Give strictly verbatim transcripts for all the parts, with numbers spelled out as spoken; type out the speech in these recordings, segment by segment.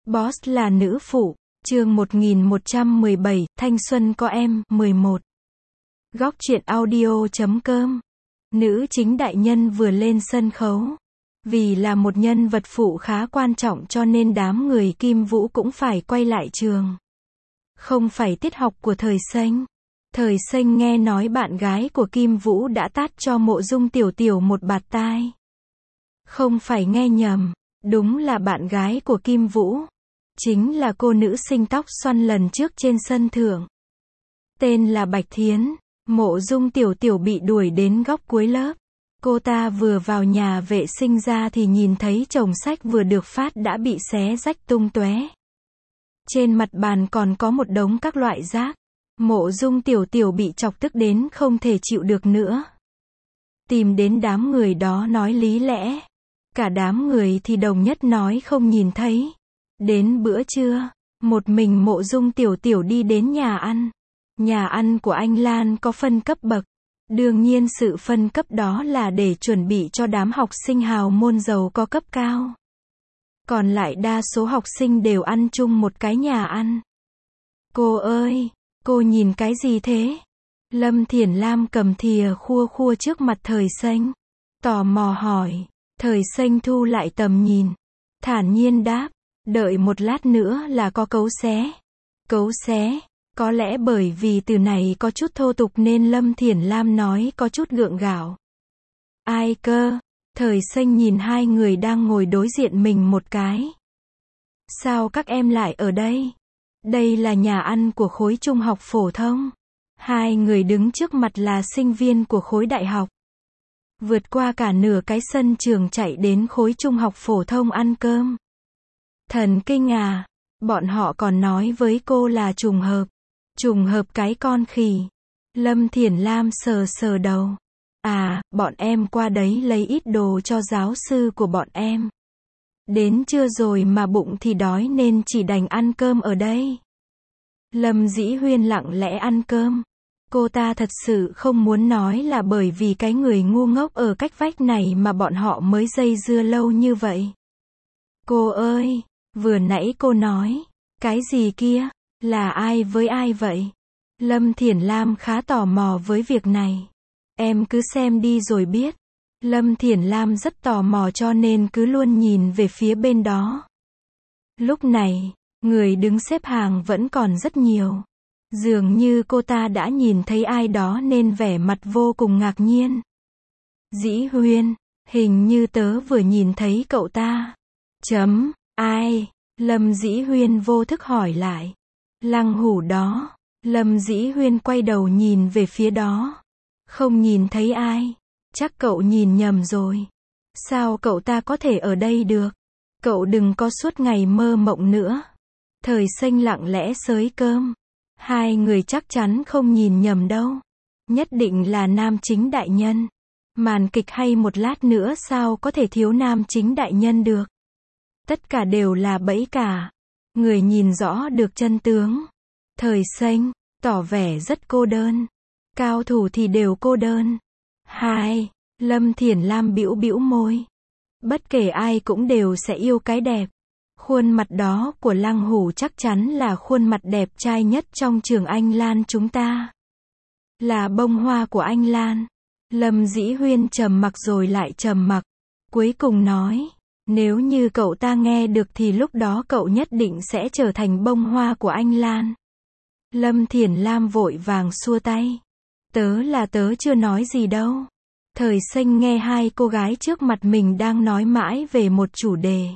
Boss là nữ phụ, chương một nghìn một trăm mười bảy, thanh xuân có em, mười một. Góc truyện audio chấm com. Nữ chính đại nhân vừa lên sân khấu. Vì là một nhân vật phụ khá quan trọng cho nên đám người Kim Vũ cũng phải quay lại trường. Không phải tiết học của Thời Xanh. Thời Xanh nghe nói bạn gái của Kim Vũ đã tát cho Mộ Dung Tiểu Tiểu một bạt tai. Không phải nghe nhầm, đúng là bạn gái của Kim Vũ. Chính là cô nữ sinh tóc xoăn lần trước trên sân thượng. Tên là Bạch Thiến. Mộ Dung Tiểu Tiểu bị đuổi đến góc cuối lớp. Cô ta vừa vào nhà vệ sinh ra thì nhìn thấy chồng sách vừa được phát đã bị xé rách tung tóe. Trên mặt bàn còn có một đống các loại rác. Mộ Dung Tiểu Tiểu bị chọc tức đến không thể chịu được nữa. Tìm đến đám người đó nói lý lẽ. Cả đám người thì đồng nhất nói không nhìn thấy. Đến bữa trưa, một mình Mộ Dung Tiểu Tiểu đi đến nhà ăn. Nhà ăn của anh Lan có phân cấp bậc. Đương nhiên sự phân cấp đó là để chuẩn bị cho đám học sinh hào môn giàu có cấp cao. Còn lại đa số học sinh đều ăn chung một cái nhà ăn. Cô ơi, cô nhìn cái gì thế? Lâm Thiển Lam cầm thìa khua khua trước mặt Thời Xanh. Tò mò hỏi. Thời Xanh thu lại tầm nhìn. Thản nhiên đáp. Đợi một lát nữa là có cấu xé. Cấu xé. Có lẽ bởi vì từ này có chút thô tục nên Lâm Thiển Lam nói có chút gượng gạo. Ai cơ? Thời Xanh nhìn hai người đang ngồi đối diện mình một cái. Sao các em lại ở đây? Đây là nhà ăn của khối trung học phổ thông. Hai người đứng trước mặt là sinh viên của khối đại học. Vượt qua cả nửa cái sân trường chạy đến khối trung học phổ thông ăn cơm. Thần kinh à, bọn họ còn nói với cô là trùng hợp. Trùng hợp cái con khỉ. Lâm Thiển Lam sờ sờ đầu. À, bọn em qua đấy lấy ít đồ cho giáo sư của bọn em. Đến trưa rồi mà bụng thì đói nên chỉ đành ăn cơm ở đây. Lâm Dĩ Huyên lặng lẽ ăn cơm. Cô ta thật sự không muốn nói là bởi vì cái người ngu ngốc ở cách vách này mà bọn họ mới dây dưa lâu như vậy. Cô ơi, vừa nãy cô nói, cái gì kia, là ai với ai vậy? Lâm Thiển Lam khá tò mò với việc này. Em cứ xem đi rồi biết. Lâm Thiển Lam rất tò mò cho nên cứ luôn nhìn về phía bên đó. Lúc này, người đứng xếp hàng vẫn còn rất nhiều. Dường như cô ta đã nhìn thấy ai đó nên vẻ mặt vô cùng ngạc nhiên. Dĩ Huyên, hình như tớ vừa nhìn thấy cậu ta. Chấm, ai? Lâm Dĩ Huyên vô thức hỏi lại. Lăng Hủ đó. Lâm Dĩ Huyên quay đầu nhìn về phía đó. Không nhìn thấy ai. Chắc cậu nhìn nhầm rồi. Sao cậu ta có thể ở đây được? Cậu đừng có suốt ngày mơ mộng nữa. Thời Xanh lặng lẽ xới cơm. Hai người chắc chắn không nhìn nhầm đâu. Nhất định là nam chính đại nhân. Màn kịch hay một lát nữa sao có thể thiếu nam chính đại nhân được. Tất cả đều là bẫy cả. Người nhìn rõ được chân tướng. Thời Xanh, tỏ vẻ rất cô đơn. Cao thủ thì đều cô đơn. Hai, Lâm Thiển Lam bĩu bĩu môi. Bất kể ai cũng đều sẽ yêu cái đẹp. Khuôn mặt đó của Lăng Hủ chắc chắn là khuôn mặt đẹp trai nhất trong trường Anh Lan chúng ta. Là bông hoa của Anh Lan. Lâm Dĩ Huyên trầm mặc rồi lại trầm mặc. Cuối cùng nói, nếu như cậu ta nghe được thì lúc đó cậu nhất định sẽ trở thành bông hoa của Anh Lan. Lâm Thiển Lam vội vàng xua tay. Tớ là tớ chưa nói gì đâu. Thời Xanh nghe hai cô gái trước mặt mình đang nói mãi về một chủ đề.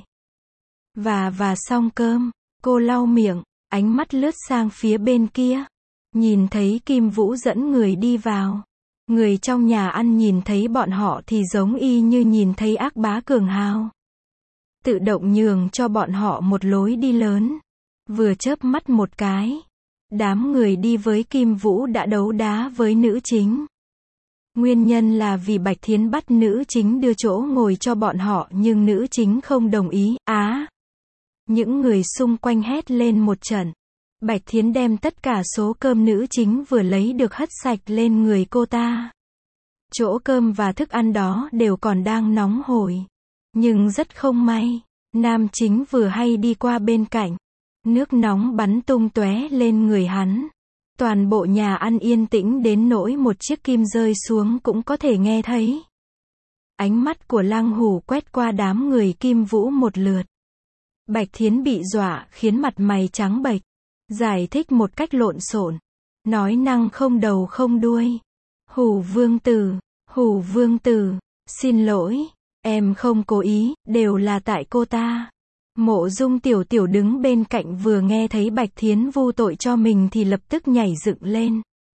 Và và xong cơm, cô lau miệng, ánh mắt lướt sang phía bên kia. Nhìn thấy Kim Vũ dẫn người đi vào. Người trong nhà ăn nhìn thấy bọn họ thì giống y như nhìn thấy ác bá cường hào. Tự động nhường cho bọn họ một lối đi lớn. Vừa chớp mắt một cái. Đám người đi với Kim Vũ đã đấu đá với nữ chính. Nguyên nhân là vì Bạch Thiến bắt nữ chính đưa chỗ ngồi cho bọn họ nhưng nữ chính không đồng ý. Á! Những người xung quanh hét lên một trận. Bạch Thiến đem tất cả số cơm nữ chính vừa lấy được hất sạch lên người cô ta. Chỗ cơm và thức ăn đó đều còn đang nóng hổi. Nhưng rất không may. Nam chính vừa hay đi qua bên cạnh. Nước nóng bắn tung tóe lên người hắn. Toàn bộ nhà ăn yên tĩnh đến nỗi một chiếc kim rơi xuống cũng có thể nghe thấy. Ánh mắt của Lăng Hủ quét qua đám người Kim Vũ một lượt. Bạch Thiến bị dọa khiến mặt mày trắng bệch. Giải thích một cách lộn xộn. Nói năng không đầu không đuôi. Hủ vương tử, Hủ vương tử, xin lỗi, em không cố ý, đều là tại cô ta. Mộ Dung tiểu tiểu đứng bên cạnh vừa nghe thấy Bạch Thiến vu tội cho mình thì lập tức nhảy dựng lên.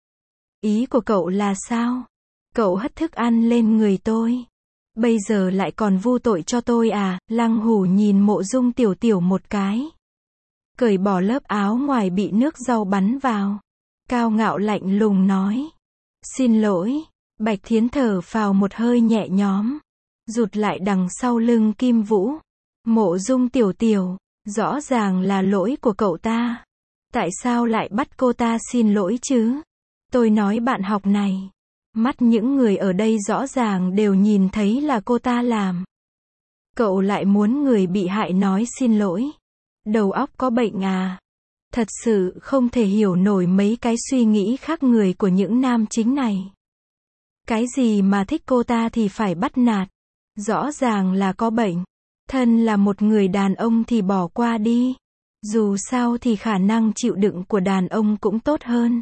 Ý của cậu là sao? Cậu hất thức ăn lên người tôi. Bây giờ lại còn vu tội cho tôi à? Lăng Hủ nhìn Mộ Dung tiểu tiểu một cái. Cởi bỏ lớp áo ngoài bị nước rau bắn vào. Cao ngạo lạnh lùng nói. Xin lỗi. Bạch Thiến thở phào một hơi nhẹ nhõm. Rụt lại đằng sau lưng Kim Vũ. Mộ Dung tiểu tiểu, rõ ràng là lỗi của cậu ta. Tại sao lại bắt cô ta xin lỗi chứ? Tôi nói bạn học này. Mắt những người ở đây rõ ràng đều nhìn thấy là cô ta làm. Cậu lại muốn người bị hại nói xin lỗi. Đầu óc có bệnh à? Thật sự không thể hiểu nổi mấy cái suy nghĩ khác người của những nam chính này. Cái gì mà thích cô ta thì phải bắt nạt. Rõ ràng là có bệnh. Thân là một người đàn ông thì bỏ qua đi. Dù sao thì khả năng chịu đựng của đàn ông cũng tốt hơn.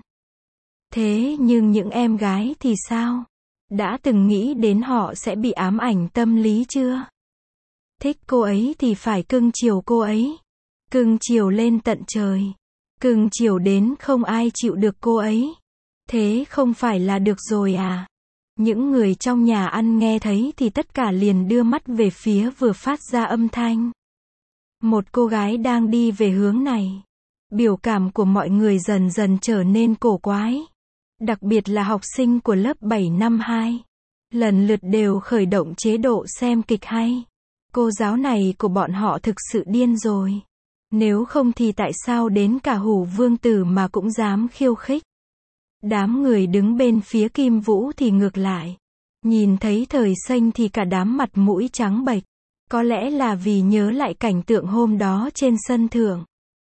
Thế nhưng những em gái thì sao? Đã từng nghĩ đến họ sẽ bị ám ảnh tâm lý chưa? Thích cô ấy thì phải cưng chiều cô ấy. Cưng chiều lên tận trời. Cưng chiều đến không ai chịu được cô ấy. Thế không phải là được rồi à? Những người trong nhà ăn nghe thấy thì tất cả liền đưa mắt về phía vừa phát ra âm thanh. Một cô gái đang đi về hướng này. Biểu cảm của mọi người dần dần trở nên cổ quái. Đặc biệt là học sinh của lớp bảy năm hai. Lần lượt đều khởi động chế độ xem kịch hay. Cô giáo này của bọn họ thực sự điên rồi. Nếu không thì tại sao đến cả Hủ vương tử mà cũng dám khiêu khích. Đám người đứng bên phía Kim Vũ thì ngược lại. Nhìn thấy Thời Xanh thì cả đám mặt mũi trắng bệch. Có lẽ là vì nhớ lại cảnh tượng hôm đó trên sân thượng.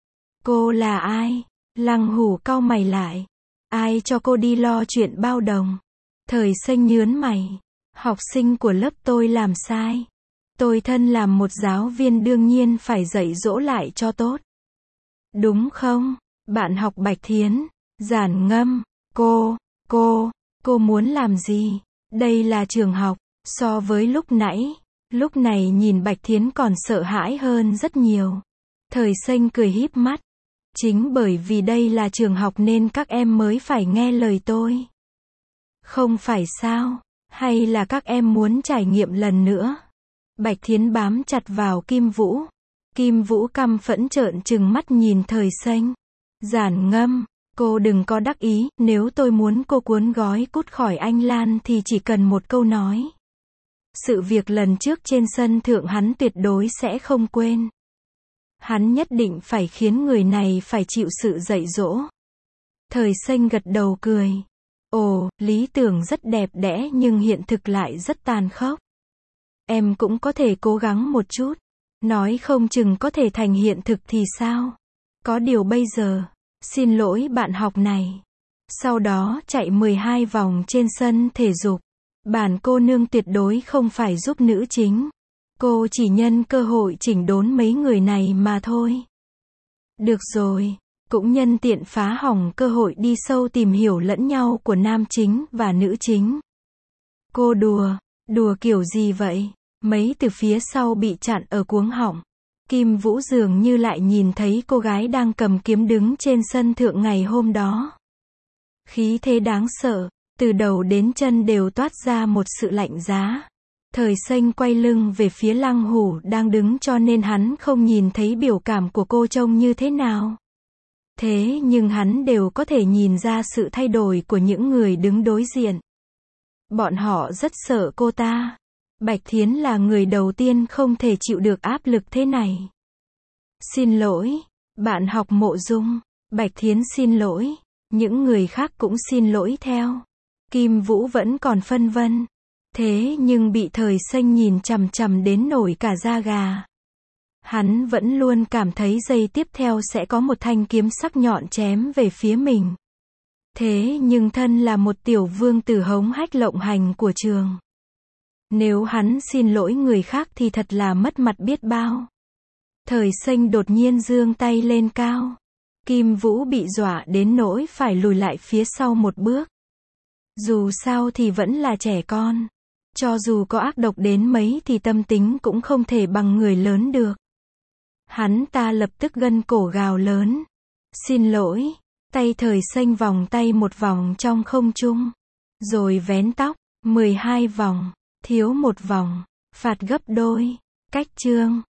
Cô là ai? Lăng Hủ cau mày lại. Ai cho cô đi lo chuyện bao đồng? Thời Xanh nhớn mày. Học sinh của lớp tôi làm sai. Tôi thân làm một giáo viên đương nhiên phải dạy dỗ lại cho tốt. Đúng không? Bạn học Bạch Thiến. Giản Ngâm. Cô, cô, cô muốn làm gì? Đây là trường học. So với lúc nãy, lúc này nhìn Bạch Thiến còn sợ hãi hơn rất nhiều. Thời Xanh cười híp mắt. Chính bởi vì đây là trường học nên các em mới phải nghe lời tôi. Không phải sao? Hay là các em muốn trải nghiệm lần nữa? Bạch Thiến bám chặt vào Kim Vũ. Kim Vũ căm phẫn trợn trừng mắt nhìn Thời Xanh. Giản Ngâm, cô đừng có đắc ý, nếu tôi muốn cô cuốn gói cút khỏi Anh Lan thì chỉ cần một câu nói. Sự việc lần trước trên sân thượng hắn tuyệt đối sẽ không quên. Hắn nhất định phải khiến người này phải chịu sự dạy dỗ. Thời Xanh gật đầu cười. Ồ, lý tưởng rất đẹp đẽ nhưng hiện thực lại rất tàn khốc. Em cũng có thể cố gắng một chút. Nói không chừng có thể thành hiện thực thì sao? Có điều bây giờ, xin lỗi bạn học này. Sau đó chạy mười hai vòng trên sân thể dục. Bản cô nương tuyệt đối không phải giúp nữ chính. Cô chỉ nhân cơ hội chỉnh đốn mấy người này mà thôi. Được rồi, cũng nhân tiện phá hỏng cơ hội đi sâu tìm hiểu lẫn nhau của nam chính và nữ chính. Cô đùa, đùa kiểu gì vậy? Mấy từ phía sau bị chặn ở cuống họng. Kim Vũ dường như lại nhìn thấy cô gái đang cầm kiếm đứng trên sân thượng ngày hôm đó. Khí thế đáng sợ, từ đầu đến chân đều toát ra một sự lạnh giá. Thời Xanh quay lưng về phía Lăng Hủ đang đứng cho nên hắn không nhìn thấy biểu cảm của cô trông như thế nào. Thế nhưng hắn đều có thể nhìn ra sự thay đổi của những người đứng đối diện. Bọn họ rất sợ cô ta. Bạch Thiến là người đầu tiên không thể chịu được áp lực thế này. Xin lỗi, bạn học Mộ Dung. Bạch Thiến xin lỗi. Những người khác cũng xin lỗi theo. Kim Vũ vẫn còn phân vân. Thế nhưng bị Thời Xanh nhìn chằm chằm đến nổi cả da gà. Hắn vẫn luôn cảm thấy giây tiếp theo sẽ có một thanh kiếm sắc nhọn chém về phía mình. Thế nhưng thân là một tiểu vương tử hống hách lộng hành của trường. Nếu hắn xin lỗi người khác thì thật là mất mặt biết bao. Thời Xanh đột nhiên giương tay lên cao. Kim Vũ bị dọa đến nỗi phải lùi lại phía sau một bước. Dù sao thì vẫn là trẻ con. Cho dù có ác độc đến mấy thì tâm tính cũng không thể bằng người lớn được. Hắn ta lập tức gân cổ gào lớn. Xin lỗi. Tay Thời Xanh vòng tay một vòng trong không trung. Rồi vén tóc. mười hai vòng. Thiếu một vòng. Phạt gấp đôi. Cách chương.